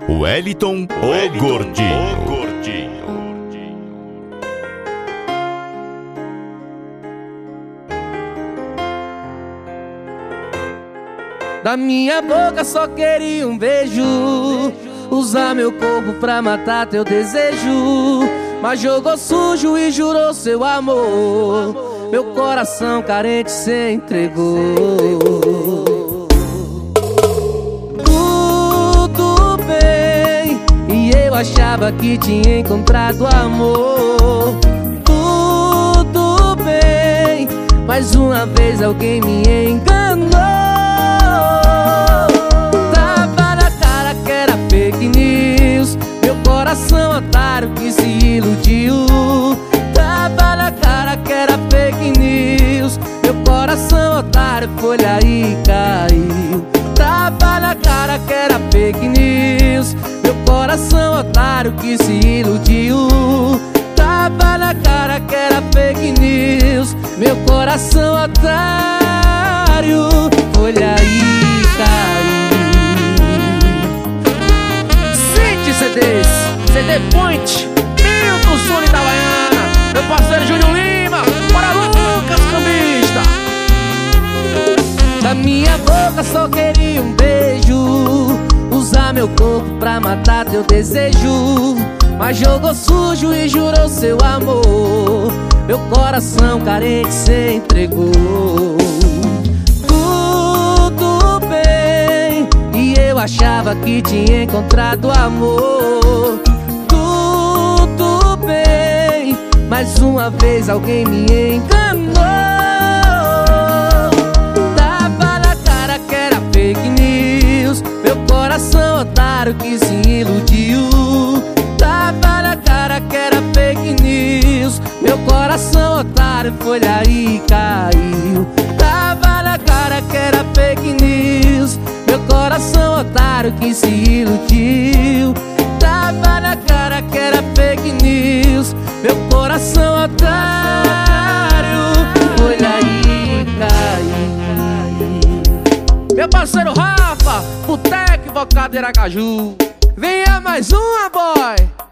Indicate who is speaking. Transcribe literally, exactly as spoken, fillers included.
Speaker 1: Wellington, o Gordinho. O Gordinho.
Speaker 2: Da minha boca só queria um beijo, usar meu corpo pra matar teu desejo. Mas jogou sujo e jurou seu amor, meu coração carente cê entregou. Tudo bem, e eu achava que tinha encontrado amor. Tudo bem, mais uma vez alguém me enganou. Tava na cara que era fake news, meu coração otário que se iludiu. Tava na cara que era fake news, meu coração otário foi lá e caiu. Tava na cara que era fake news, meu coração otário que se iludiu. Tava na cara que era fake news, meu coração otário foi lá e caiu. Sente C Ds, C D Point, Milton Sony da Baiana, meu parceiro Júnior Lima, para Lucas Cambista. Da minha boca só queria um beijo, usar meu corpo pra matar teu desejo. Mas jogou sujo e jurou seu amor, meu coração carente cê entregou. Tudo bem, e eu achava que tinha encontrado amor. Tudo bem, mais uma vez alguém me enganou. Tava na cara que era fake news, meu coração otário que se iludiu. Tava na cara que era fake news, meu coração otário foi lá e caiu. Tava na cara que era fake news, meu coração otário que se iludiu. Tava na cara que era fake news, meu coração otário foi lá e caiu. Meu parceiro Rafa, Boteco Invocado Aracaju, venha mais uma, boy!